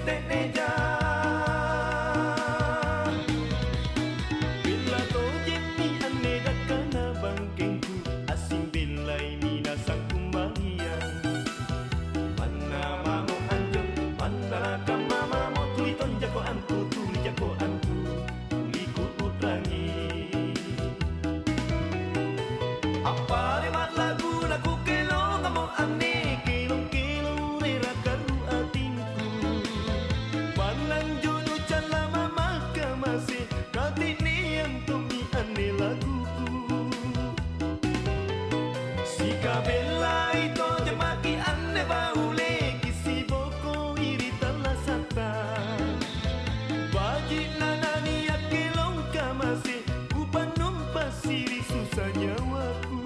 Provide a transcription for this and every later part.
sintek neja. Bila tojen ni ane dakana bangkengku asing belai minasang kumbahian. Mana mamo anjong, mana kama mamo tuliton jako antu, tuli jako antu, tuli ku utrangi. Apa lewat lagu lagu kelo ngamo ane kelo kelo rera karu atinku. Panang jono cala mama kamase kati ni yang tumi ane laguku. Si kabela ito jemaki ane baule kisi boko iri talasata. Baji nanani akelong kamase upanom pasiri susah nyawaku.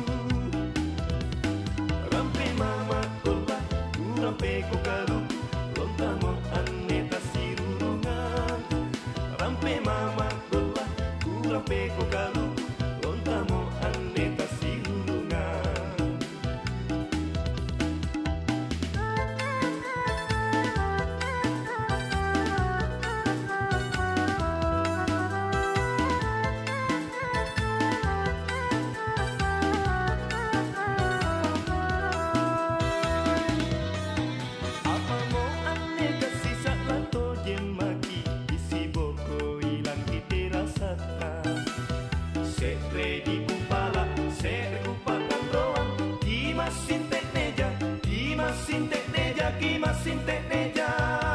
Rampe mama ola rampe ko kalu lontamo ane tasirurungan. Rampe mama ola rampe ko kalu lontamo ane tasirurungan. Apa mo ane kasih saklato jemaki isi boko ilang diterasata. Sekre di kupala, sekre kupakan roang. Kimas sintek neja, kimas sintek neja, kimas sintek neja.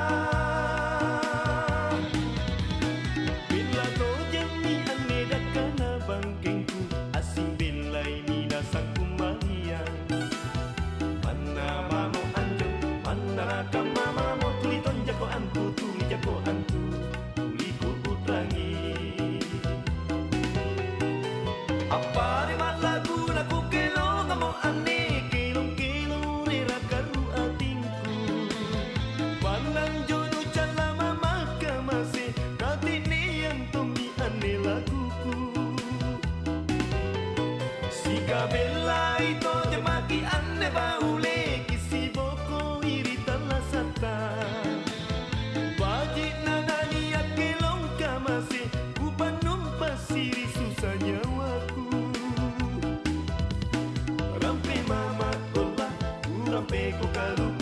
Bila tojen ni ane dakana bangkengku asing belai minasang kumbahian. Mana mamo anjong, mana kama mamo tuliton jako antu, tuli jako antu, tuli ku utrangi. Apa lewat lagu lagu kelo ngamo ane kelo kelo rera karu atinku. Pandang jono cala mama kamase kati ni yang tumi ane laguku. Si kabela ito jemaki ane baule kisi boko iri talasata. Baji nanani akelong kamase upanom pasiri susah nyawaku. Rampe mama ola rampe ko kalu